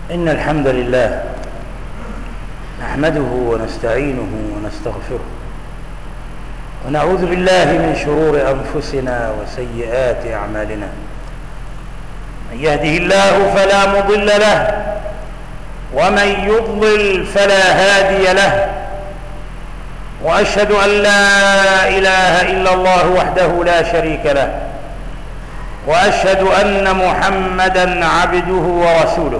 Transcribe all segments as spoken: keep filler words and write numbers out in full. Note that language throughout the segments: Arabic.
إن الحمد لله نحمده ونستعينه ونستغفره ونعوذ بالله من شرور أنفسنا وسيئات أعمالنا. من يهده الله فلا مضل له ومن يضلل فلا هادي له، وأشهد أن لا إله إلا الله وحده لا شريك له، وأشهد أن محمدًا عبده ورسوله.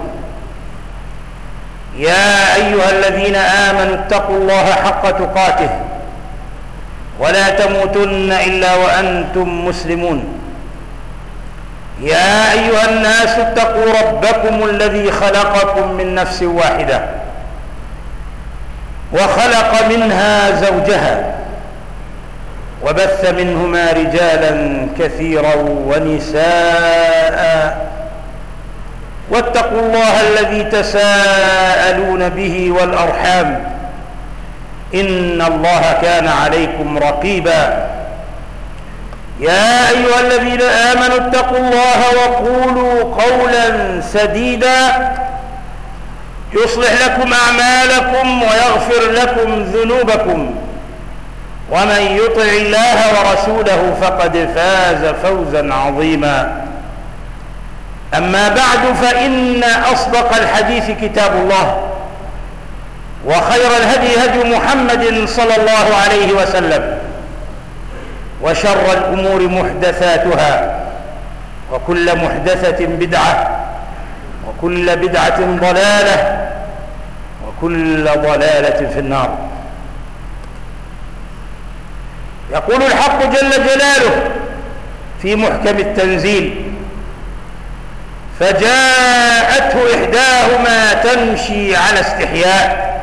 يا أيها الذين آمنوا اتقوا الله حق تقاته ولا تموتن إلا وأنتم مسلمون. يا أيها الناس اتقوا ربكم الذي خلقكم من نفس واحدة وخلق منها زوجها وبث منهما رجالا كثيرا ونساء، واتقوا الله الذي تساءلون به والأرحام إن الله كان عليكم رقيبا. يا أيها الذين آمنوا اتقوا الله وقولوا قولا سديدا يصلح لكم أعمالكم ويغفر لكم ذنوبكم، ومن يطع الله ورسوله فقد فاز فوزا عظيما. أما بعد، فإن أصدق الحديث كتاب الله، وخير الهدي هدي محمد صلى الله عليه وسلم، وشر الأمور محدثاتها، وكل محدثة بدعة، وكل بدعة ضلالة، وكل ضلالة في النار. يقول الحق جل جلاله في محكم التنزيل: فجاءته إحداهما تمشي على استحياء.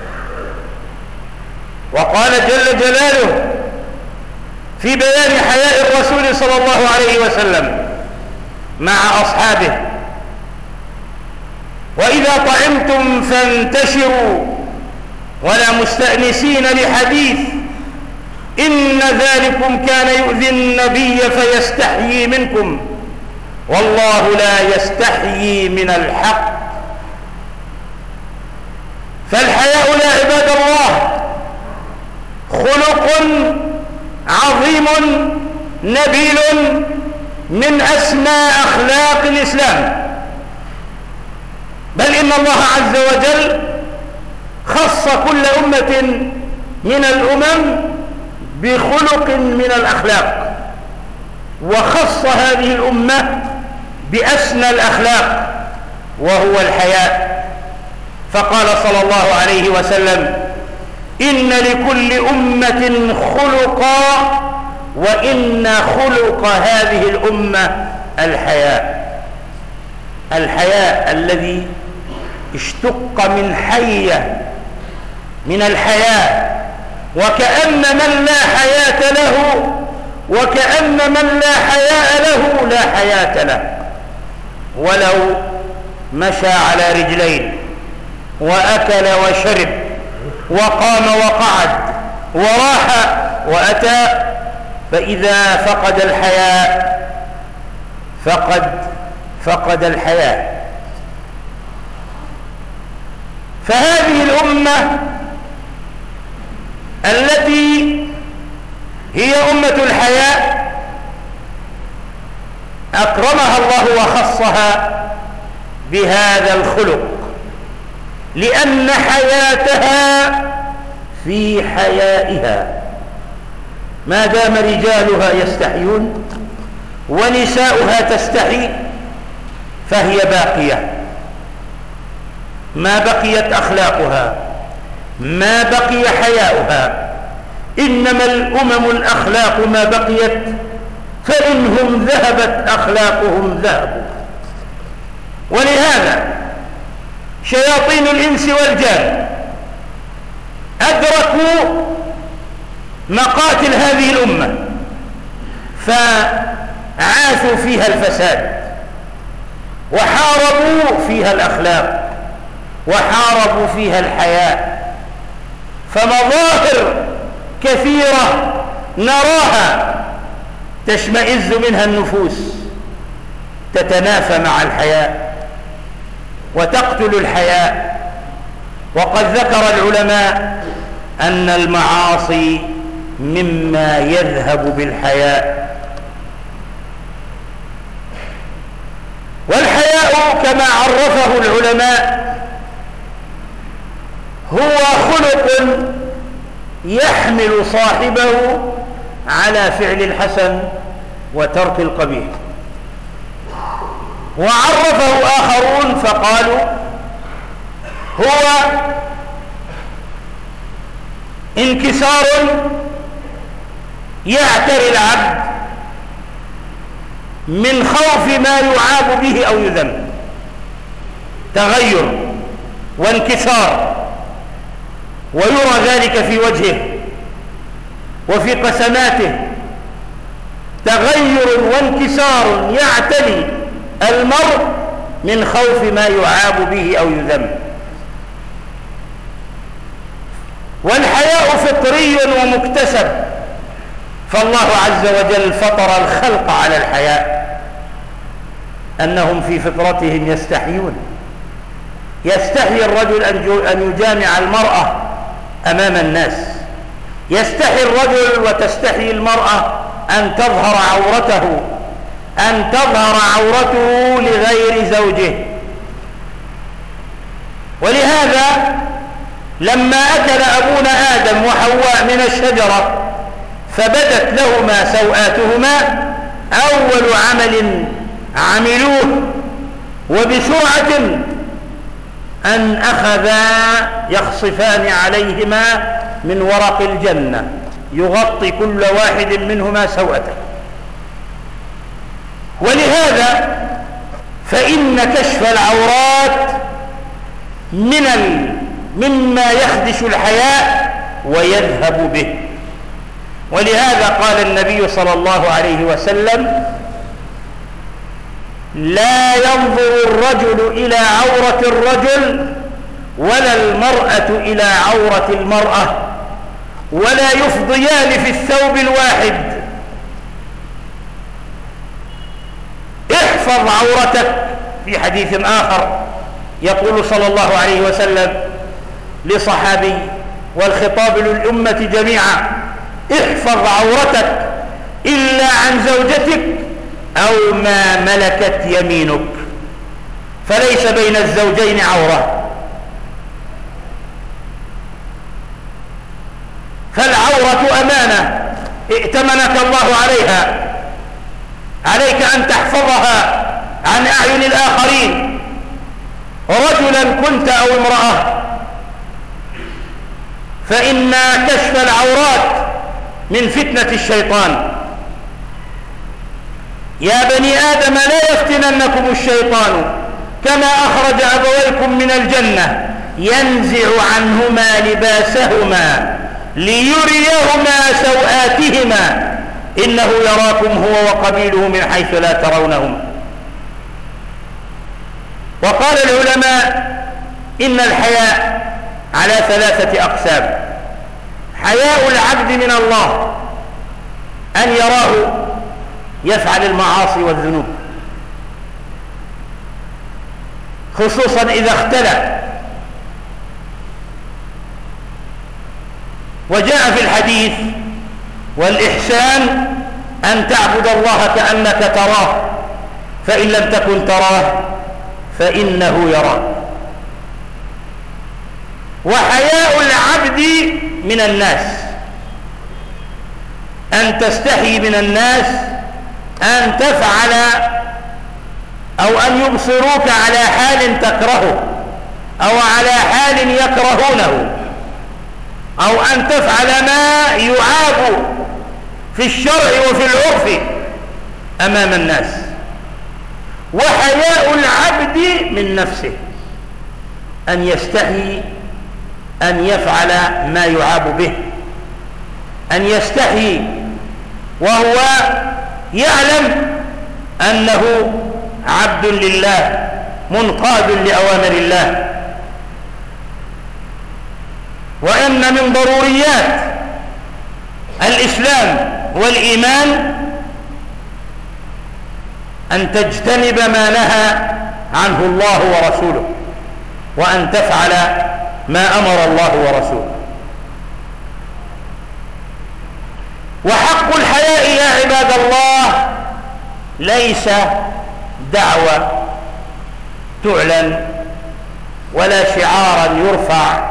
وقال جل جلاله في بيان حياء الرسول صلى الله عليه وسلم مع أصحابه: وإذا طعمتم فانتشروا ولا مستأنسين لحديث، إن ذلكم كان يؤذي النبي فيستحيي منكم، والله لا يستحيي من الحق. فالحياء يا عباد الله خلق عظيم نبيل من أسمى أخلاق الإسلام، بل إن الله عز وجل خص كل أمة من الأمم بخلق من الأخلاق، وخص هذه الأمة بأسنى الأخلاق وهو الحياء. فقال صلى الله عليه وسلم: إن لكل أمة خلقا، وإن خلق هذه الأمة الحياء. الحياء الذي اشتق من حية، من الحياة، وكأن من لا حياة له، وكأن من لا حياء له لا حياة له. ولو مشى على رجلين وأكل وشرب وقام وقعد وراح وأتى، فإذا فقد الحياء فقد فقد الحياء. فهذه الأمة التي هي أمة الحياء أكرمها الله وخصها بهذا الخلق، لأن حياتها في حيائها. ما دام رجالها يستحيون ونساؤها تستحي فهي باقية، ما بقيت أخلاقها، ما بقي حياؤها. إنما الأمم الأخلاق ما بقيت، فإنهم ذهبت أخلاقهم ذهبوا. ولهذا شياطين الإنس والجان أدركوا مقاتل هذه الأمة فعاثوا فيها الفساد، وحاربوا فيها الأخلاق، وحاربوا فيها الحياء. فمظاهر كثيرة نراها تشمئز منها النفوس، تتنافى مع الحياء. وتقتل الحياء. وقد ذكر العلماء أن المعاصي مما يذهب بالحياء. والحياء كما عرفه العلماء هو خلق يحمل صاحبه على فعل الحسن وترك القبيح. وعرفه آخرون فقالوا هو انكسار يعتري العبد من خوف ما يعاب به أو يذم، تغير وانكسار، ويرى ذلك في وجهه وفي قسماته، تغير وانكسار يعتري المرء من خوف ما يعاب به أو يذم. والحياء فطري ومكتسب، فالله عز وجل فطر الخلق على الحياء، أنهم في فطرتهم يستحيون. يستحي الرجل أن يجامع المرأة أمام الناس، يستحي الرجل وتستحي المرأة أن تظهر عورته أن تظهر عورته لغير زوجه. ولهذا لما أكل أبونا آدم وحواء من الشجرة فبدت لهما سوآتهما، أول عمل عملوه وبسرعة أن أخذا يخصفان عليهما من ورق الجنة يغطي كل واحد منهما سوءته. ولهذا فإن كشف العورات من ال... مما يخدش الحياء ويذهب به. ولهذا قال النبي صلى الله عليه وسلم: لا ينظر الرجل إلى عورة الرجل ولا المرأة إلى عورة المرأة ولا يفضيان في الثوب الواحد. احفظ عورتك. في حديث آخر يقول صلى الله عليه وسلم لصحابي والخطاب للأمة جميعا: احفظ عورتك إلا عن زوجتك أو ما ملكت يمينك، فليس بين الزوجين عورة. فالعورة أمانة ائتمنك الله عليها، عليك أن تحفظها عن أعين الآخرين، رجلا كنت أو امرأة، فإن كشف العورات من فتنة الشيطان. يا بني آدم لا يفتننكم الشيطان كما أخرج أبويكم من الجنة ينزع عنهما لباسهما ليريهما سوآتهما إنه يراكم هو وقبيله من حيث لا ترونهم. وقال العلماء إن الحياء على ثلاثة أقسام: حياء العبد من الله أن يراه يفعل المعاصي والذنوب، خصوصا إذا اختلى. وجاء في الحديث: والإحسان أن تعبد الله كأنك تراه فإن لم تكن تراه فإنه يراك. وحياء العبد من الناس أن تستحي من الناس أن تفعل أو أن يبصروك على حال تكرهه أو على حال يكرهونه، أو أن تفعل ما يعاب في الشرع وفي العرف أمام الناس. وحياء العبد من نفسه أن يستحي أن يفعل ما يعاب به، أن يستحي وهو يعلم أنه عبد لله منقاد لأوامر الله. وأن من ضروريات الإسلام والإيمان أن تجتنب ما نهى عنه الله ورسوله، وأن تفعل ما أمر الله ورسوله. وحق الحياء يا عباد الله ليس دعوة تعلن ولا شعارا يرفع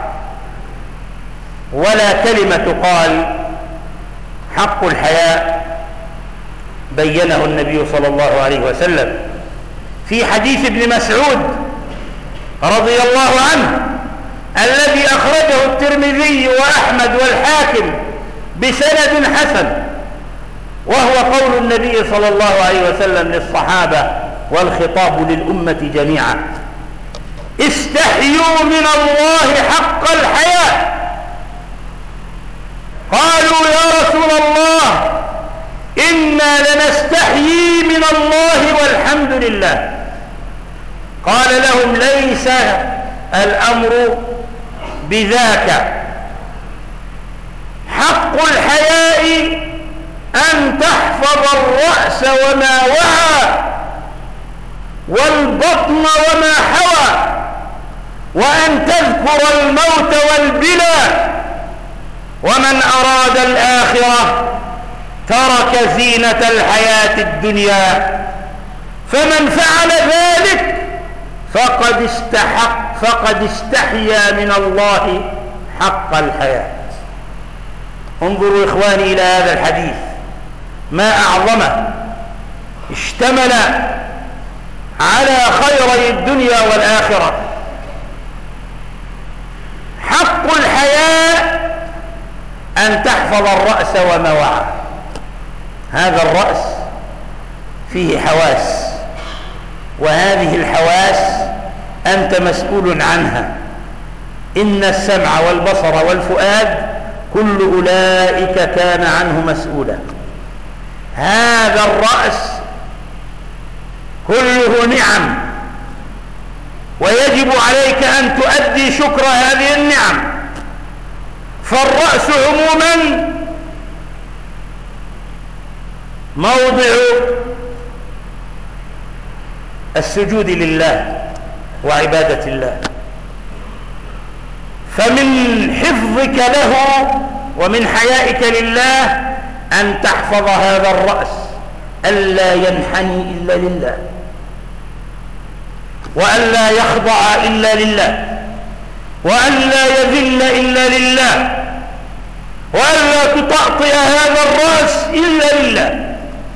ولا كلمة تقال. حق الحياء بينه النبي صلى الله عليه وسلم في حديث ابن مسعود رضي الله عنه الذي أخرجه الترمذي وأحمد والحاكم بسند حسن، وهو قول النبي صلى الله عليه وسلم للصحابة والخطاب للأمة جميعا: استحيوا من الله حق الحياء. قالوا يا رسول الله إنا لنستحيي من الله والحمد لله. قال لهم: ليس الأمر بذاك، حق الحياء أن تحفظ الرأس وما وعى والبطن وما حوى، وأن تذكر الموت والبلى، ومن أراد الآخرة ترك زينة الحياة الدنيا، فمن فعل ذلك فقد استحق فقد استحيا من الله حق الحياة. انظروا إخواني إلى هذا الحديث ما أعظمه، اشتمل على خيري الدنيا والآخرة. حق الحياة أن تحفظ الرأس وما وعى. هذا الرأس فيه حواس، وهذه الحواس أنت مسؤول عنها. إن السمع والبصر والفؤاد كل أولئك كان عنه مسؤولا. هذا الرأس كله نعم، ويجب عليك أن تؤدي شكر هذه النعم. فالرأس عموما موضع السجود لله وعبادة الله، فمن حفظك له ومن حيائك لله أن تحفظ هذا الرأس ألا ينحني إلا لله، وألا يخضع إلا لله، وألا يذل إلا لله، وألا تطأطئ هذا الرأس إلا لله،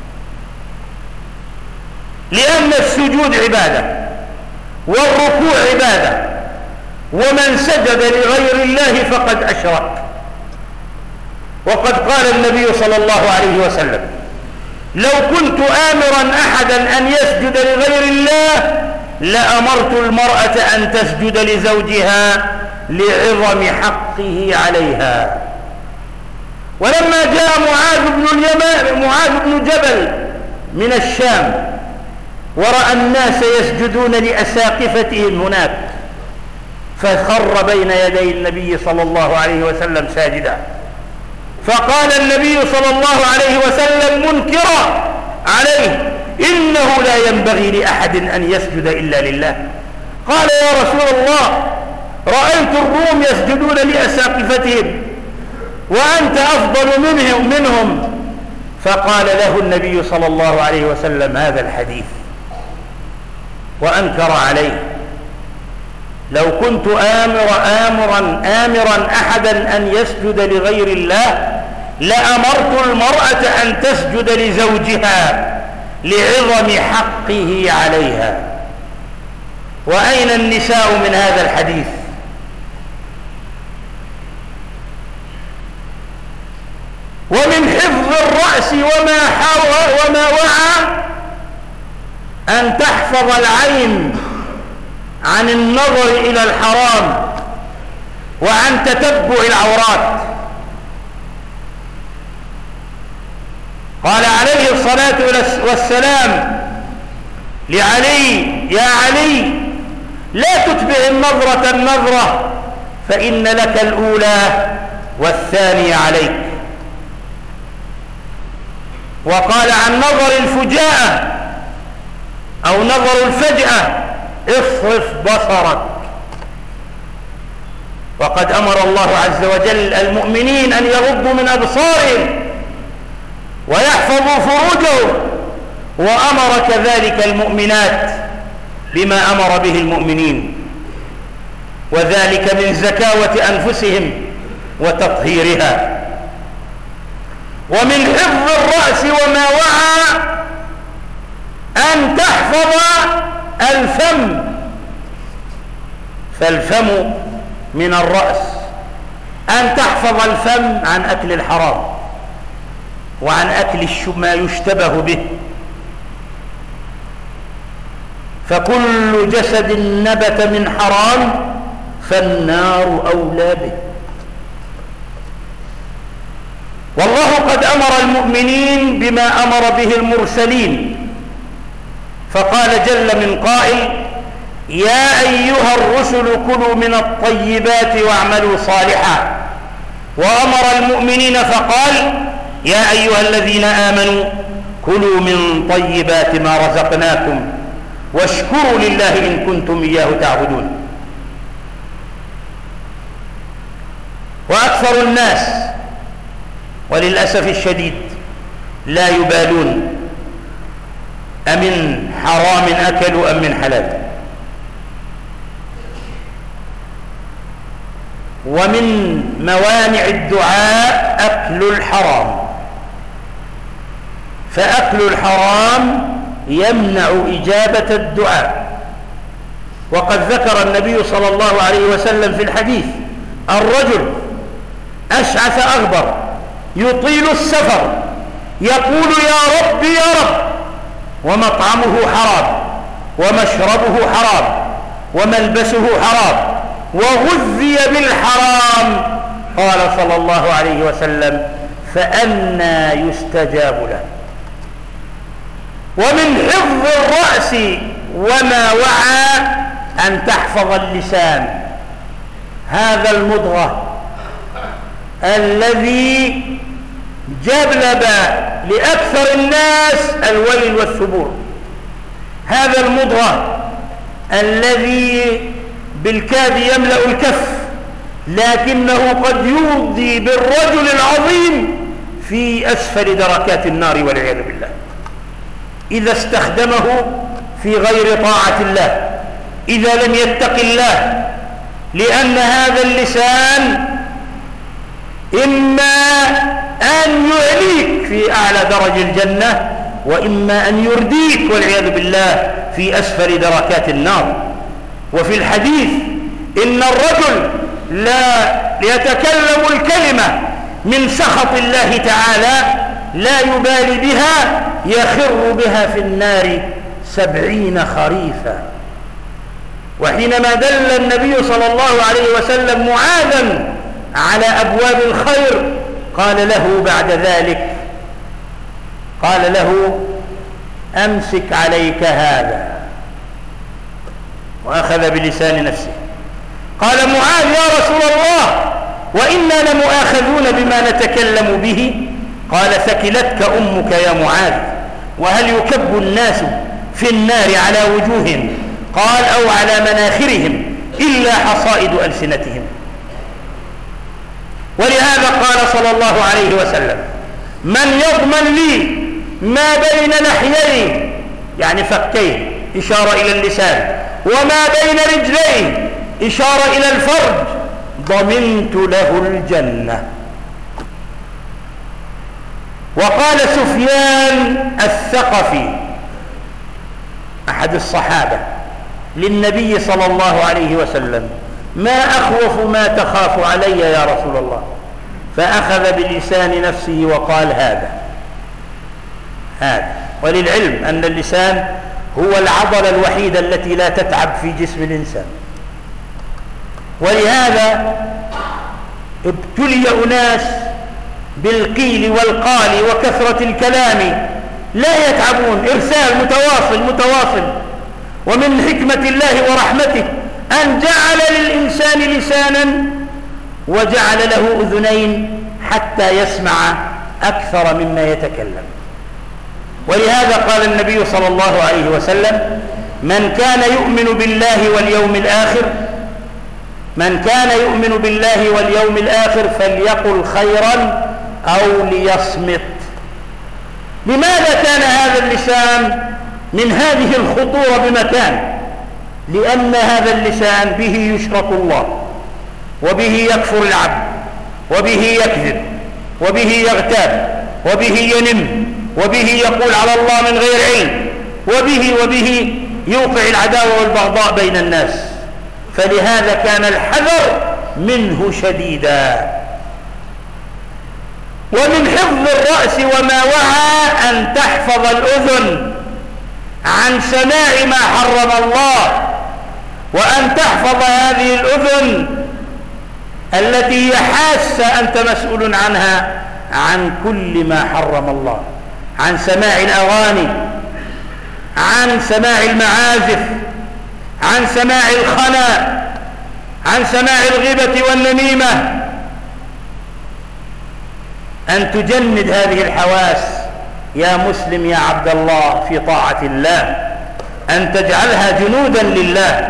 لأن السجود عبادة والركوع عبادة، ومن سجد لغير الله فقد أشرك. وقد قال النبي صلى الله عليه وسلم: لو كنت آمرا أحدا أن يسجد لغير الله لأمرت المرأة أن تسجد لزوجها لعظم حقه عليها. ولما جاء معاذ بن اليمان معاذ بن جبل من الشام ورأى الناس يسجدون لأساقفتهم هناك، فخر بين يدي النبي صلى الله عليه وسلم ساجدا، فقال النبي صلى الله عليه وسلم منكرا عليه: إنه لا ينبغي لأحد أن يسجد إلا لله. قال: يا رسول الله، رأيت الروم يسجدون لأساقفتهم وأنت أفضل منهم منهم فقال له النبي صلى الله عليه وسلم هذا الحديث وأنكر عليه: لو كنت آمر آمرا آمرا أحدا أن يسجد لغير الله لأمرت المرأة أن تسجد لزوجها لعظم حقه عليها. وأين النساء من هذا الحديث؟ ومن حفظ الرأس وما حوى وما وعى أن تحفظ العين عن النظر إلى الحرام وعن تتبع العورات. قال عليه الصلاة والسلام لعلي: يا علي، لا تتبع النظرة النظرة فإن لك الأولى والثانية عليك. وقال عن نظر الفجاءة أو نظر الفجأة: اصرف بصرك وقد أمر الله عز وجل المؤمنين أن يغضوا من أبصارهم ويحفظوا فروجهم، وأمر كذلك المؤمنات بما أمر به المؤمنين، وذلك من زكاوة أنفسهم وتطهيرها. ومن حفظ الرأس وما وعى أن تحفظ الفم، فالفم من الرأس، أن تحفظ الفم عن أكل الحرام وعن أكل ما يشتبه به، فكل جسد نبت من حرام فالنار أولى به. والله قد أمر المؤمنين بما أمر به المرسلين، فقال جل من قائل: يا أيها الرسل كلوا من الطيبات واعملوا صالحا. وأمر المؤمنين فقال: يا أيها الذين آمنوا كلوا من طيبات ما رزقناكم واشكروا لله إن كنتم إياه تعبدون. وأكثر الناس وللأسف الشديد لا يبالون أمن حرام أكلوا أم من حلال. ومن موانع الدعاء أكل الحرام، فأكل الحرام يمنع إجابة الدعاء. وقد ذكر النبي صلى الله عليه وسلم في الحديث: الرجل أشعث أغبر يطيل السفر يقول يا رب يا رب، ومطعمه حرام ومشربه حرام وملبسه حرام وغذي بالحرام. قال صلى الله عليه وسلم: فأنى يستجاب له. ومن حفظ الرأس وما وعى أن تحفظ اللسان، هذا المضغة الذي جلب لأكثر الناس الويل والثبور، هذا المضغة الذي بالكاد يملأ الكف، لكنه قد يفضي بالرجل العظيم في أسفل دركات النار والعياذ بالله إذا استخدمه في غير طاعة الله، إذا لم يتق الله، لأن هذا اللسان إما أن يعليك في أعلى درج الجنة، وإما أن يرديك والعياذ بالله في أسفل دركات النار. وفي الحديث: إن الرجل لا يتكلم الكلمة من سخط الله تعالى لا يبالي بها يخر بها في النار سبعين خريفا. وحينما دل النبي صلى الله عليه وسلم معاذا على أبواب الخير قال له بعد ذلك، قال له: أمسك عليك هذا، وأخذ بلسان نفسه. قال معاذ: يا رسول الله، وإنا لمؤاخذون بما نتكلم به. قال: ثكلتك أمك يا معاذ، وهل يكب الناس في النار على وجوههم؟ قال: أو على مناخرهم إلا حصائد ألسنتهم. ولهذا قال صلى الله عليه وسلم: من يضمن لي ما بين لحييه، يعني فكيه، إشارة إلى اللسان، وما بين رجليه، إشارة إلى الفرج، ضمنت له الجنة. وقال سفيان الثقفي أحد الصحابة للنبي صلى الله عليه وسلم: ما أخوف ما تخاف علي يا رسول الله؟ فأخذ بلسان نفسه وقال: هذا هذا. وللعلم أن اللسان هو العضلة الوحيدة التي لا تتعب في جسم الإنسان، ولهذا ابتلي أناس بالقيل والقال وكثرة الكلام لا يتعبون، إرسال متواصل متواصل. ومن حكمة الله ورحمته أن جعل للإنسان لسانا وجعل له أذنين حتى يسمع أكثر مما يتكلم. ولهذا قال النبي صلى الله عليه وسلم: من كان يؤمن بالله واليوم الآخر من كان يؤمن بالله واليوم الآخر فليقل خيرا أو ليصمت. لماذا كان هذا اللسان من هذه الخطورة بمكان؟ لأن هذا اللسان به يشرك الله، وبه يكفر العبد، وبه يكذب، وبه يغتاب، وبه ينم، وبه يقول على الله من غير علم، وبه وبه يوقع العداوة والبغضاء بين الناس. فلهذا كان الحذر منه شديدا. ومن حفظ الرأس وما وعى أن تحفظ الأذن عن سماع ما حرم الله، وأن تحفظ هذه الأذن التي هي حاسة أنت مسؤول عنها عن كل ما حرم الله، عن سماع الأغاني، عن سماع المعازف، عن سماع الخنا، عن سماع الغيبة والنميمة. أن تجند هذه الحواس يا مسلم يا عبد الله في طاعة الله، أن تجعلها جنودا لله.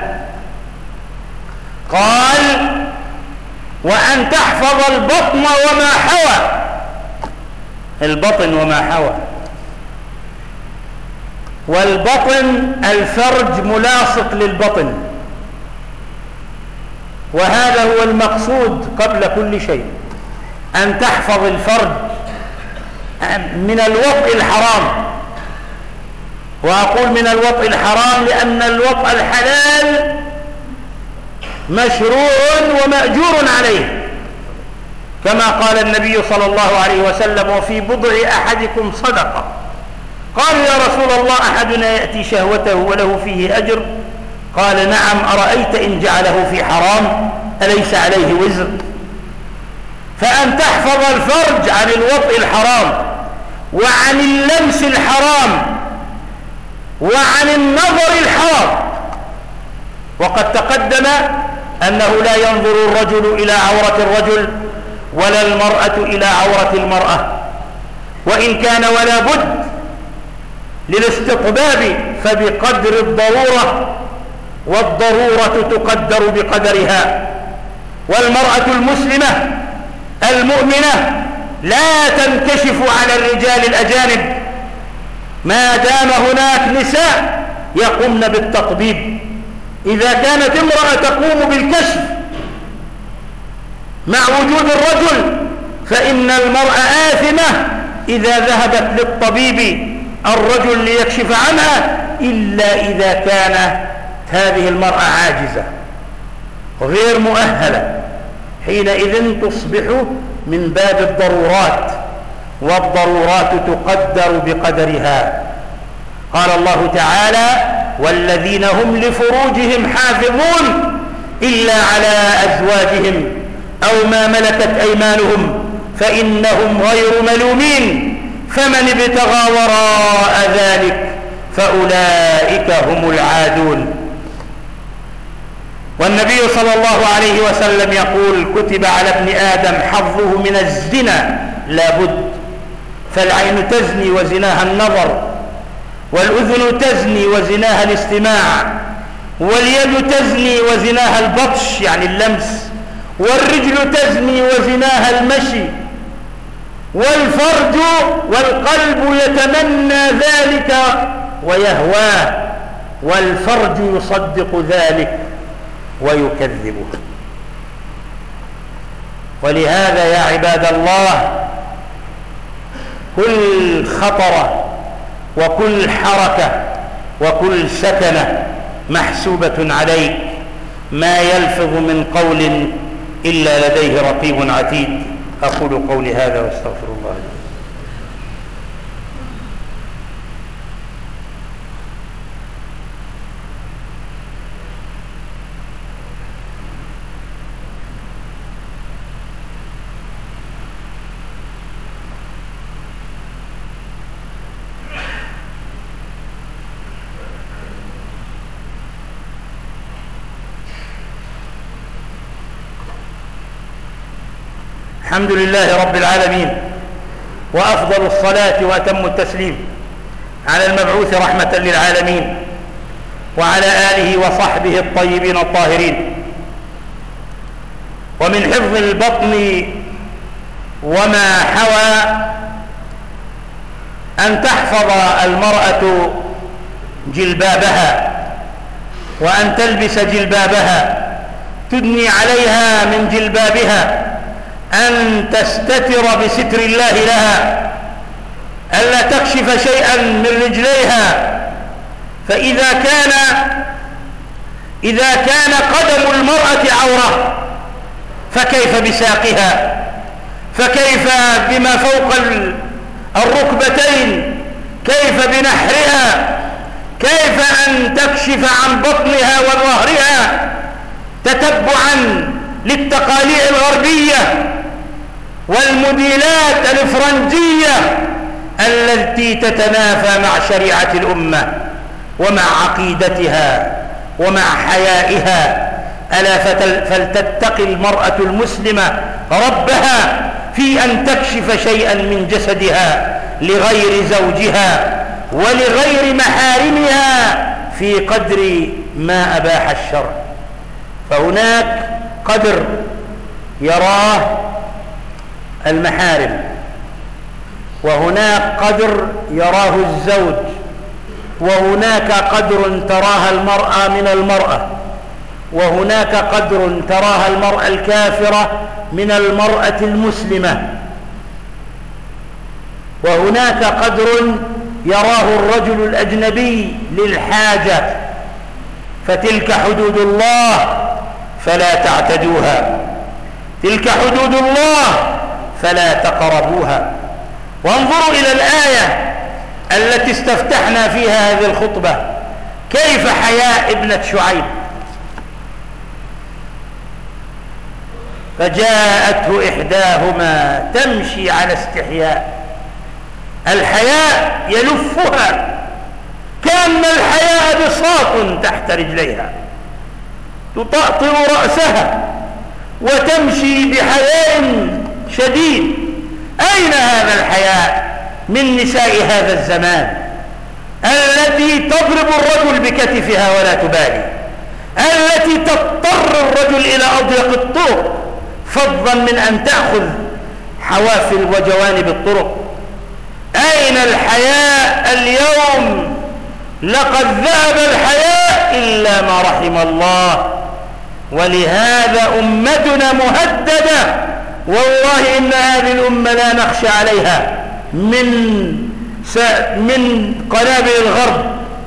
قال وأن تحفظ البطن وما حوى. البطن وما حوى، والبطن الفرج ملاصق للبطن، وهذا هو المقصود قبل كل شيء، أن تحفظ الفرج من الوطء الحرام. وأقول من الوطء الحرام لأن الوطء الحلال مشروع ومأجور عليه، كما قال النبي صلى الله عليه وسلم وفي بضع أحدكم صدقة. قالوا يا رسول الله أحدنا يأتي شهوته وله فيه أجر؟ قال نعم، أرأيت إن جعله في حرام أليس عليه وزر؟ فأن تحفظ الفرج عن الوطء الحرام، وعن اللمس الحرام، وعن النظر الحرام. وقد تقدم أنه لا ينظر الرجل إلى عورة الرجل ولا المرأة إلى عورة المرأة، وإن كان ولا بد للاستطباب فبقدر الضرورة، والضرورة تقدر بقدرها. والمرأة المسلمة المؤمنة لا تنكشف على الرجال الأجانب ما دام هناك نساء يقومن بالتطبيب. إذا كانت امرأة تقوم بالكشف مع وجود الرجل فإن المرأة آثمة إذا ذهبت للطبيب الرجل ليكشف عنها، إلا إذا كانت هذه المرأة عاجزة غير مؤهلة، حينئذ تصبح من باب الضرورات، والضرورات تقدر بقدرها. قال الله تعالى والذين هم لفروجهم حافظون إلا على أزواجهم أو ما ملكت أيمانهم فإنهم غير ملومين، فمن ابتغى وراء ذلك فأولئك هم العادون. والنبي صلى الله عليه وسلم يقول كتب على ابن آدم حظه من الزنا لا بد، فالعين تزني وزناها النظر، والأذن تزني وزناها الاستماع، واليد تزني وزناها البطش يعني اللمس، والرجل تزني وزناها المشي، والفرج والقلب يتمنى ذلك ويهواه، والفرج يصدق ذلك ويكذبه. ولهذا يا عباد الله كل خطرة وكل حركة وكل سكنة محسوبة عليك، ما يلفظ من قول إلا لديه رقيب عتيد. أقول قولي هذا واستغفر الله لي. الحمد لله رب العالمين، وأفضل الصلاة وأتم التسليم على المبعوث رحمة للعالمين وعلى آله وصحبه الطيبين الطاهرين. ومن حفظ البطن وما حوى أن تحفظ المرأة جلبابها وأن تلبس جلبابها، تدني عليها من جلبابها، أن تستتر بستر الله لها، ألا تكشف شيئا من رجليها. فإذا كان إذا كان قدم المرأة عورة فكيف بساقها؟ فكيف بما فوق الركبتين؟ كيف بنحرها؟ كيف أن تكشف عن بطنها وظهرها تتبعا للتقاليع الغربية والموديلات الفرنجية التي تتنافى مع شريعة الأمة ومع عقيدتها ومع حيائها؟ ألا فلتتقي المرأة المسلمة ربها في أن تكشف شيئا من جسدها لغير زوجها ولغير محارمها في قدر ما أباح الشرع. فهناك قدر يراه المحارم، وهناك قدر يراه الزوج، وهناك قدر تراها المرأة من المرأة، وهناك قدر تراها المرأة الكافرة من المرأة المسلمة، وهناك قدر يراه الرجل الأجنبي للحاجة. فتلك حدود الله فلا تعتدوها، تلك حدود الله فلا تقربوها. وانظروا إلى الآية التي استفتحنا فيها هذه الخطبة، كيف حياء ابنة شعيب. فجاءته إحداهما تمشي على استحياء، الحياء يلفها كأن الحياء بساط تحت رجليها، تطأطئ رأسها وتمشي بحياء شديد. أين هذا الحياء من نساء هذا الزمان التي تضرب الرجل بكتفها ولا تبالي، التي تضطر الرجل إلى أضيق الطرق فضلا من أن تأخذ حوافل وجوانب الطرق؟ أين الحياء اليوم؟ لقد ذهب الحياء إلا ما رحم الله. ولهذا أمتنا مهددة، والله إن هذه الأمة لا نخشى عليها من من قنابل الغرب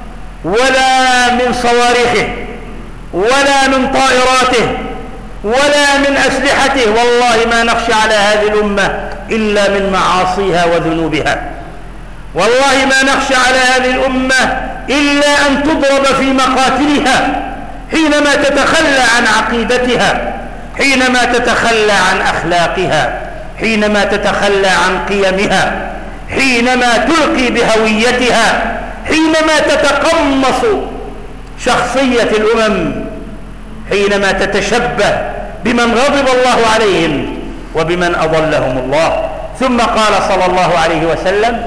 ولا من صواريخه ولا من طائراته ولا من أسلحته، والله ما نخشى على هذه الأمة إلا من معاصيها وذنوبها. والله ما نخشى على هذه الأمة إلا أن تضرب في مقاتلها حينما تتخلى عن عقيدتها، حينما تتخلى عن أخلاقها، حينما تتخلى عن قيمها، حينما تلقي بهويتها، حينما تتقمص شخصية الأمم، حينما تتشبه بمن غضب الله عليهم وبمن أضلهم الله. ثم قال صلى الله عليه وسلم: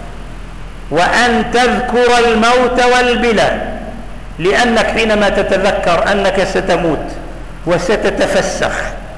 وأن تذكر الموت والبلى، لأنك حينما تتذكر أنك ستموت وستتفسخ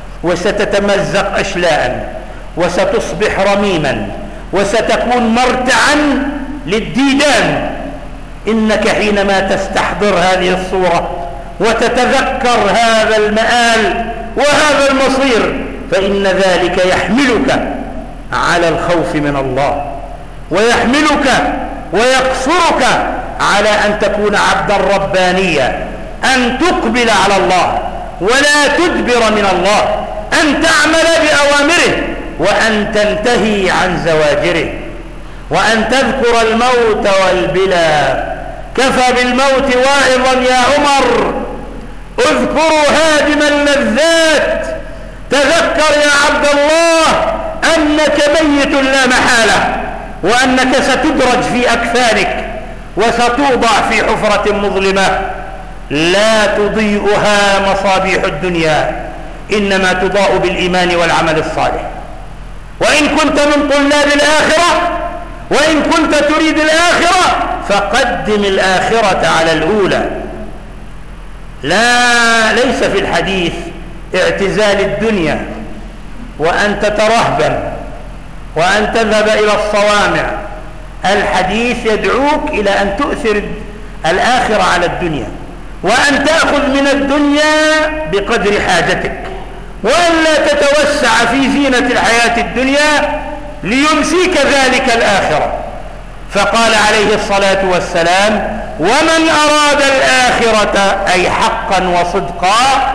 وستتمزق أشلاء وستصبح رميما وستكون مرتعا للديدان، إنك حينما تستحضر هذه الصورة وتتذكر هذا المآل وهذا المصير فإن ذلك يحملك على الخوف من الله، ويحملك ويقصرك على أن تكون عبدا ربانيا، أن تقبل على الله ولا تدبر من الله، أن تعمل بأوامره وأن تنتهي عن زواجره، وأن تذكر الموت والبلى. كفى بالموت واعظا يا عمر، اذكروا هادم اللذات، تذكر يا عبد الله أنك ميت لا محالة، وأنك ستدرج في أكفانك وستوضع في حفرة مظلمة لا تضيئها مصابيح الدنيا، إنما تضاء بالإيمان والعمل الصالح. وإن كنت من طلاب الآخرة، وإن كنت تريد الآخرة، فقدم الآخرة على الأولى. لا ليس في الحديث اعتزال الدنيا وأن تترهبن وأن تذهب إلى الصوامع. الحديث يدعوك إلى أن تؤثر الآخرة على الدنيا، وأن تأخذ من الدنيا بقدر حاجتك، وأن لا تتوسع في زينة الحياة الدنيا لينسيك ذلك الآخرة. فقال عليه الصلاة والسلام: ومن أراد الآخرة أي حقا وصدقا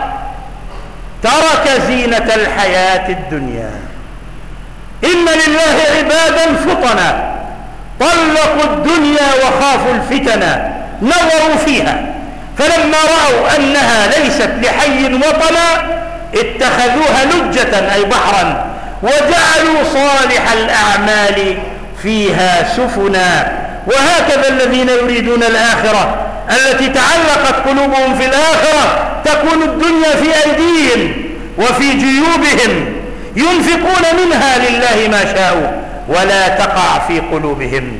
ترك زينة الحياة الدنيا. إن لله عبادا فطنا طلقوا الدنيا وخافوا الفتنا، نظروا فيها فلما رأوا أنها ليست لحي وطنا اتخذوها لجة أي بحرا، وجعلوا صالح الأعمال فيها سفنا. وهكذا الذين يريدون الآخرة التي تعلقت قلوبهم في الآخرة تكون الدنيا في أيديهم وفي جيوبهم، ينفقون منها لله ما شاءوا، ولا تقع في قلوبهم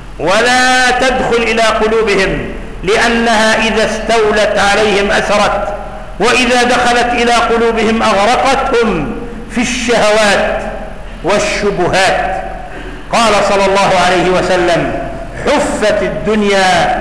ولا تدخل إلى قلوبهم، لأنها إذا استولت عليهم أسرت، وإذا دخلت إلى قلوبهم أغرقتهم في الشهوات والشبهات. قال صلى الله عليه وسلم: حفت الدنيا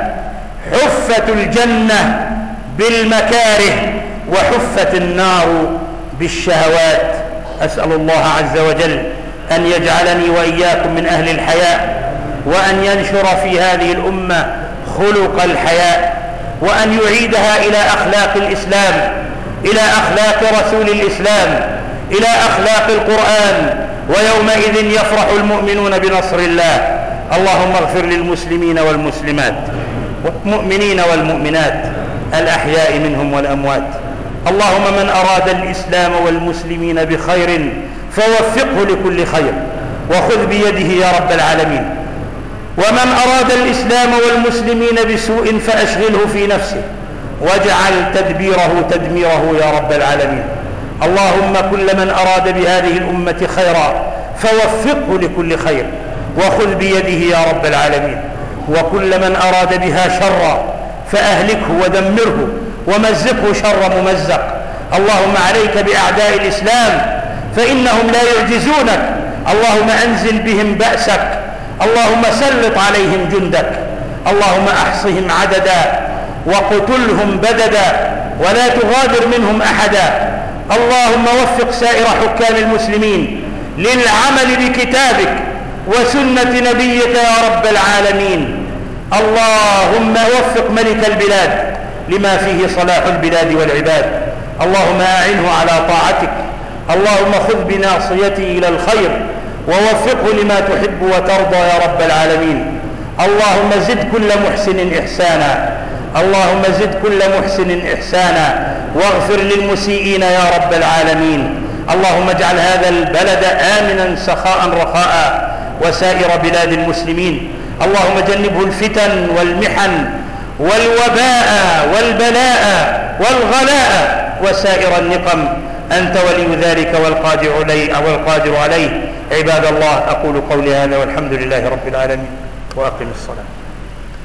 حفت الجنة بالمكاره وحفت النار بالشهوات. أسأل الله عز وجل أن يجعلني وإياكم من أهل الحياء، وأن ينشر في هذه الأمة خلق الحياء، وأن يعيدها إلى أخلاق الإسلام، إلى أخلاق رسول الإسلام، إلى أخلاق القرآن، ويومئذ يفرح المؤمنون بنصر الله. اللهم اغفر للمسلمين والمسلمات والمؤمنين والمؤمنات الأحياء منهم والأموات. اللهم من أراد الإسلام والمسلمين بخير فوفقه لكل خير وخذ بيده يا رب العالمين، ومن أراد الإسلام والمسلمين بسوء فأشغله في نفسه واجعل تدبيره تدميره يا رب العالمين. اللهم كل من أراد بهذه الأمة خيرا فوفقه لكل خير وخذ بيده يا رب العالمين، وكل من أراد بها شرا فأهلكه ودمره ومزقه شر ممزق. اللهم عليك بأعداء الإسلام فإنهم لا يعجزونك، اللهم أنزل بهم بأسك، اللهم سلط عليهم جندك، اللهم أحصهم عددا وقتلهم بددا ولا تغادر منهم أحدا. اللهم وفق سائر حكام المسلمين للعمل بكتابك وسنة نبيك يا رب العالمين. اللهم وفق ملك البلاد لما فيه صلاح البلاد والعباد، اللهم أعنه على طاعتك، اللهم خذ بناصيته إلى الخير ووفقه لما تحب وترضى يا رب العالمين. اللهم زد كل محسن إحسانا، اللهم زد كل محسن إحسانا واغفر للمسيئين يا رب العالمين. اللهم اجعل هذا البلد آمنا سخاء رخاء وسائر بلاد المسلمين. اللهم جنبه الفتن والمحن والوباء والبلاء والغلاء وسائر النقم، أنت ولي ذلك والقادر عليه, والقادر عليه. عباد الله، أقول قولي هذا والحمد لله رب العالمين، وأقم الصلاة.